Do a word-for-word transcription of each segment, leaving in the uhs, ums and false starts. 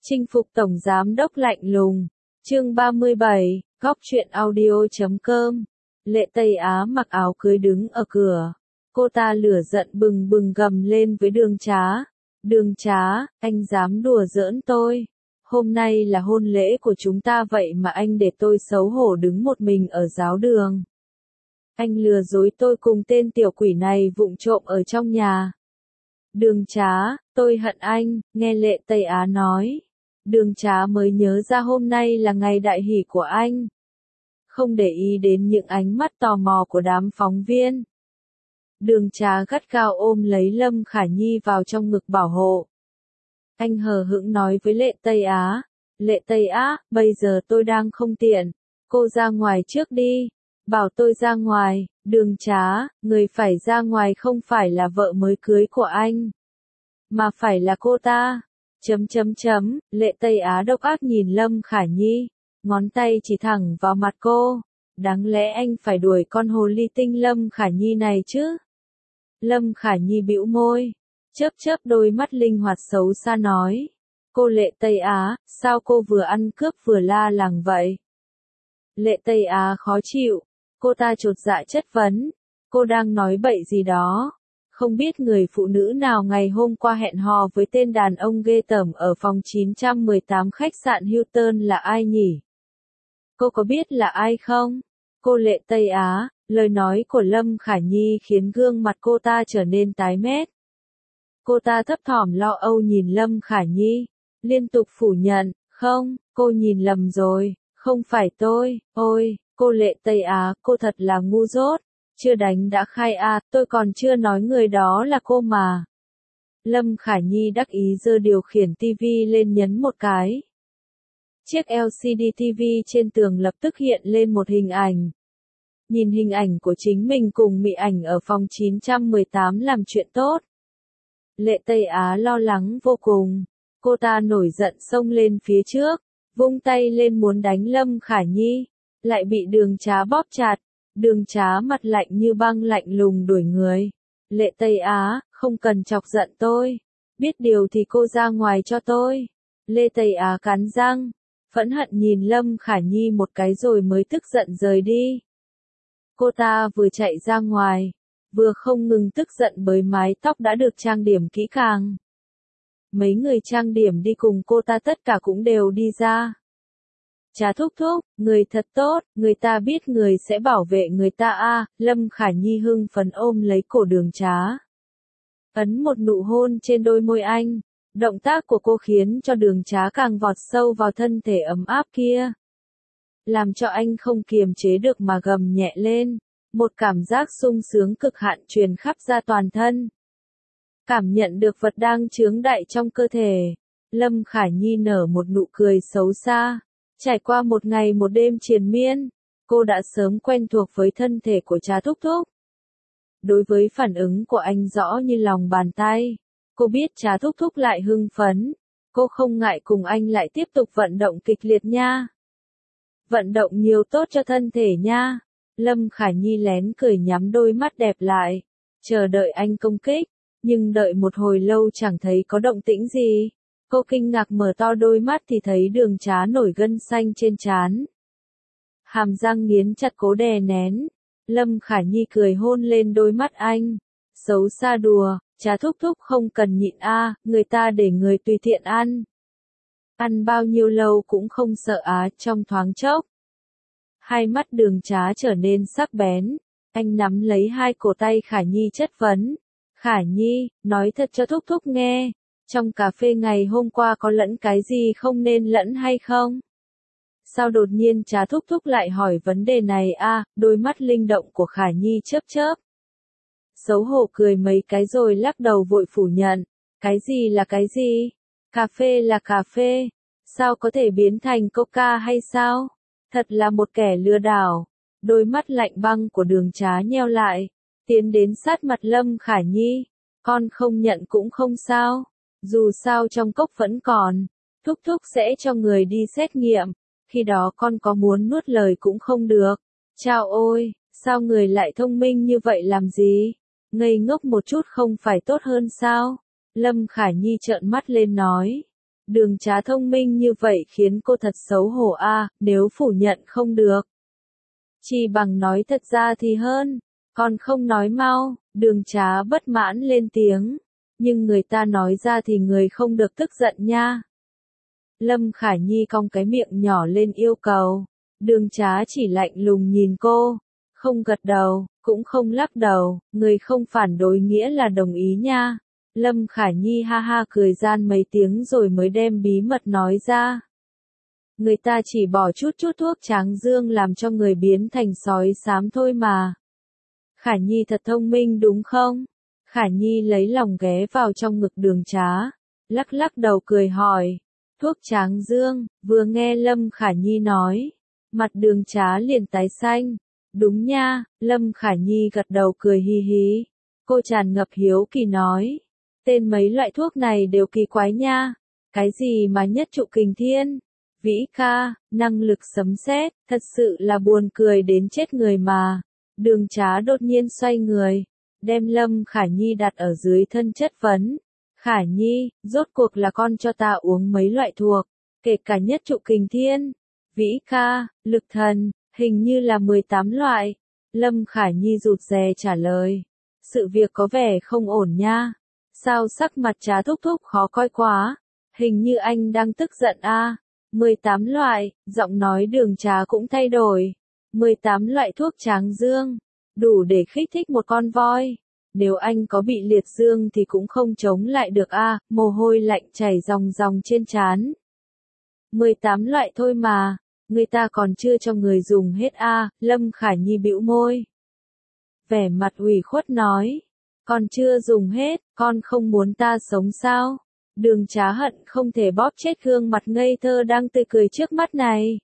Chinh phục tổng giám đốc lạnh lùng. Chương ba mươi bảy, góc truyện audio chấm com. Lệ Tây Á mặc áo cưới đứng ở cửa. Cô ta lửa giận bừng bừng gầm lên với Đường Trá. Đường Trá, anh dám đùa giỡn tôi. Hôm nay là hôn lễ của chúng ta vậy mà anh để tôi xấu hổ đứng một mình ở giáo đường. Anh lừa dối tôi cùng tên tiểu quỷ này vụng trộm ở trong nhà. Đường Trá, tôi hận anh, nghe Lệ Tây Á nói. Đường Trá mới nhớ ra hôm nay là ngày đại hỷ của anh. Không để ý đến những ánh mắt tò mò của đám phóng viên. Đường Trá gắt gao ôm lấy Lâm Khả Nhi vào trong ngực bảo hộ. Anh hờ hững nói với Lệ Tây Á. Lệ Tây Á, bây giờ tôi đang không tiện. Cô ra ngoài trước đi. Bảo tôi ra ngoài. Đường Trá, người phải ra ngoài không phải là vợ mới cưới của anh. Mà phải là cô ta. Chấm chấm chấm, Lệ Tây Á độc ác nhìn Lâm Khả Nhi. Ngón tay chỉ thẳng vào mặt cô. Đáng lẽ anh phải đuổi con hồ ly tinh Lâm Khả Nhi này chứ. Lâm Khả Nhi bĩu môi. Chớp chớp đôi mắt linh hoạt xấu xa nói. Cô Lệ Tây Á, sao cô vừa ăn cướp vừa la làng vậy? Lệ Tây Á khó chịu. Cô ta chột dạ chất vấn. Cô đang nói bậy gì đó. Không biết người phụ nữ nào ngày hôm qua hẹn hò với tên đàn ông ghê tởm ở phòng chín trăm mười tám khách sạn Hilton là ai nhỉ? Cô có biết là ai không? Cô Lệ Tây Á, lời nói của Lâm Khả Nhi khiến gương mặt cô ta trở nên tái mét. Cô ta thấp thỏm lo âu nhìn Lâm Khả Nhi, liên tục phủ nhận, không, cô nhìn lầm rồi, không phải tôi, ôi, cô Lệ Tây Á, cô thật là ngu dốt. Chưa đánh đã khai à, tôi còn chưa nói người đó là cô mà. Lâm Khả Nhi đắc ý giơ điều khiển tivi lên nhấn một cái. Chiếc lờ xê đê tivi trên tường lập tức hiện lên một hình ảnh. Nhìn hình ảnh của chính mình cùng mị ảnh ở phòng chín trăm mười tám làm chuyện tốt. Lệ Tây Á lo lắng vô cùng. Cô ta nổi giận xông lên phía trước, vung tay lên muốn đánh Lâm Khả Nhi, lại bị Đường Trá bóp chặt. Đường Trá mặt lạnh như băng lạnh lùng đuổi người. Lệ Tây Á, không cần chọc giận tôi. Biết điều thì cô ra ngoài cho tôi. Lệ Tây Á cắn răng, phẫn hận nhìn Lâm Khả Nhi một cái rồi mới tức giận rời đi. Cô ta vừa chạy ra ngoài, vừa không ngừng tức giận bởi mái tóc đã được trang điểm kỹ càng. Mấy người trang điểm đi cùng cô ta tất cả cũng đều đi ra. Trá thúc thúc, người thật tốt, người ta biết người sẽ bảo vệ người ta a. À, Lâm Khả Nhi hưng phấn ôm lấy cổ Đường Trá. Ấn một nụ hôn trên đôi môi anh, động tác của cô khiến cho Đường Trá càng vọt sâu vào thân thể ấm áp kia. Làm cho anh không kiềm chế được mà gầm nhẹ lên, một cảm giác sung sướng cực hạn truyền khắp ra toàn thân. Cảm nhận được vật đang chướng đại trong cơ thể, Lâm Khả Nhi nở một nụ cười xấu xa. Trải qua một ngày một đêm triền miên, cô đã sớm quen thuộc với thân thể của Trá thúc thúc. Đối với phản ứng của anh rõ như lòng bàn tay, cô biết Trá thúc thúc lại hưng phấn, cô không ngại cùng anh lại tiếp tục vận động kịch liệt nha. Vận động nhiều tốt cho thân thể nha. Lâm Khả Nhi lén cười nhắm đôi mắt đẹp lại, chờ đợi anh công kích, nhưng đợi một hồi lâu chẳng thấy có động tĩnh gì. Cô kinh ngạc mở to đôi mắt thì thấy Đường Trá nổi gân xanh trên trán. Hàm răng nghiến chặt cố đè nén. Lâm Khả Nhi cười hôn lên đôi mắt anh. Xấu xa đùa, Trá thúc thúc không cần nhịn a, à, người ta để người tùy tiện ăn. Ăn bao nhiêu lâu cũng không sợ á. Trong thoáng chốc. Hai mắt Đường Trá trở nên sắc bén. Anh nắm lấy hai cổ tay Khả Nhi chất vấn. Khả Nhi, nói thật cho thúc thúc nghe. Trong cà phê ngày hôm qua có lẫn cái gì không nên lẫn hay không? Sao đột nhiên Trá thúc thúc lại hỏi vấn đề này a? À, đôi mắt linh động của Khả Nhi chớp chớp. Xấu hổ cười mấy cái rồi lắc đầu vội phủ nhận. Cái gì là cái gì? Cà phê là cà phê. Sao có thể biến thành coca hay sao? Thật là một kẻ lừa đảo. Đôi mắt lạnh băng của Đường Trá nheo lại. Tiến đến sát mặt Lâm Khả Nhi. Con không nhận cũng không sao. Dù sao trong cốc vẫn còn, thúc thúc sẽ cho người đi xét nghiệm, khi đó con có muốn nuốt lời cũng không được. Chao ôi, sao người lại thông minh như vậy làm gì? Ngây ngốc một chút không phải tốt hơn sao? Lâm Khả Nhi trợn mắt lên nói. Đường Trá thông minh như vậy khiến cô thật xấu hổ a, nếu phủ nhận không được. Chỉ bằng nói thật ra thì hơn, còn không nói mau, Đường Trá bất mãn lên tiếng. Nhưng người ta nói ra thì người không được tức giận nha. Lâm Khả Nhi cong cái miệng nhỏ lên yêu cầu. Đường Trá chỉ lạnh lùng nhìn cô, không gật đầu, cũng không lắc đầu, người không phản đối nghĩa là đồng ý nha. Lâm Khả Nhi ha ha cười gian mấy tiếng rồi mới đem bí mật nói ra. Người ta chỉ bỏ chút chút thuốc tráng dương làm cho người biến thành sói xám thôi mà. Khả Nhi thật thông minh đúng không? Khả Nhi lấy lòng ghé vào trong ngực Đường Trá, lắc lắc đầu cười hỏi. Thuốc tráng dương, vừa nghe Lâm Khả Nhi nói, mặt Đường Trá liền tái xanh. Đúng nha, Lâm Khả Nhi gật đầu cười hi hí. Cô tràn ngập hiếu kỳ nói. Tên mấy loại thuốc này đều kỳ quái nha. Cái gì mà nhất trụ kình thiên? Vĩ ca, năng lực sấm sét, thật sự là buồn cười đến chết người mà. Đường Trá đột nhiên xoay người, đem Lâm Khả Nhi đặt ở dưới thân chất vấn. Khả Nhi, rốt cuộc là con cho ta uống mấy loại thuộc, kể cả nhất trụ kình thiên, vĩ ca, lực thần, hình như là mười tám loại. Lâm Khả Nhi rụt rè trả lời. Sự việc có vẻ không ổn nha. Sao sắc mặt Trá thúc thúc khó coi quá? Hình như anh đang tức giận a. À? mười tám loại, giọng nói Đường Trá cũng thay đổi. mười tám loại thuốc tráng dương, đủ để kích thích một con voi. Nếu anh có bị liệt dương thì cũng không chống lại được a, à, mồ hôi lạnh chảy ròng ròng trên trán. mười tám loại thôi mà, người ta còn chưa cho người dùng hết a, à, Lâm Khả Nhi bĩu môi. Vẻ mặt ủy khuất nói, còn chưa dùng hết, con không muốn ta sống sao? Đường Trá hận không thể bóp chết gương mặt ngây thơ đang tươi cười trước mắt này.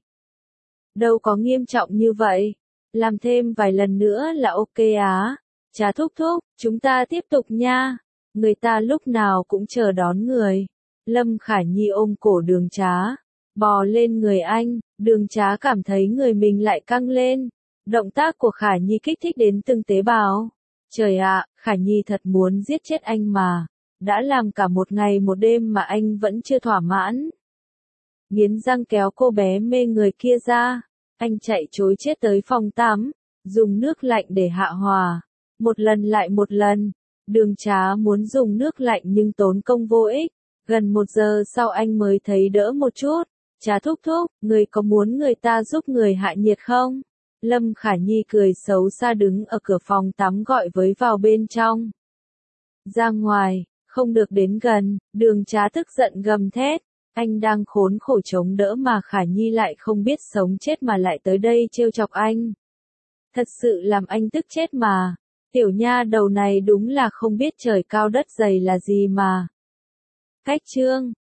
Đâu có nghiêm trọng như vậy, làm thêm vài lần nữa là ok á. Trá thúc thúc, chúng ta tiếp tục nha. Người ta lúc nào cũng chờ đón người. Lâm Khả Nhi ôm cổ Đường Trá, bò lên người anh. Đường Trá cảm thấy người mình lại căng lên. Động tác của Khả Nhi kích thích đến từng tế bào. Trời ạ, Khả Nhi thật muốn giết chết anh mà. Đã làm cả một ngày một đêm mà anh vẫn chưa thỏa mãn. Nghiến răng kéo cô bé mê người kia ra. Anh chạy trối chết tới phòng tắm, dùng nước lạnh để hạ hòa. Một lần lại một lần, Đường Trá muốn dùng nước lạnh nhưng tốn công vô ích. Gần một giờ sau anh mới thấy đỡ một chút. Trá thúc thúc, người có muốn người ta giúp người hạ nhiệt không? Lâm Khả Nhi cười xấu xa đứng ở cửa phòng tắm gọi với vào bên trong. Ra ngoài, không được đến gần, Đường Trá tức giận gầm thét. Anh đang khốn khổ chống đỡ mà Khả Nhi lại không biết sống chết mà lại tới đây trêu chọc anh. Thật sự làm anh tức chết mà. Tiểu nha đầu này đúng là không biết trời cao đất dày là gì mà. Cách chương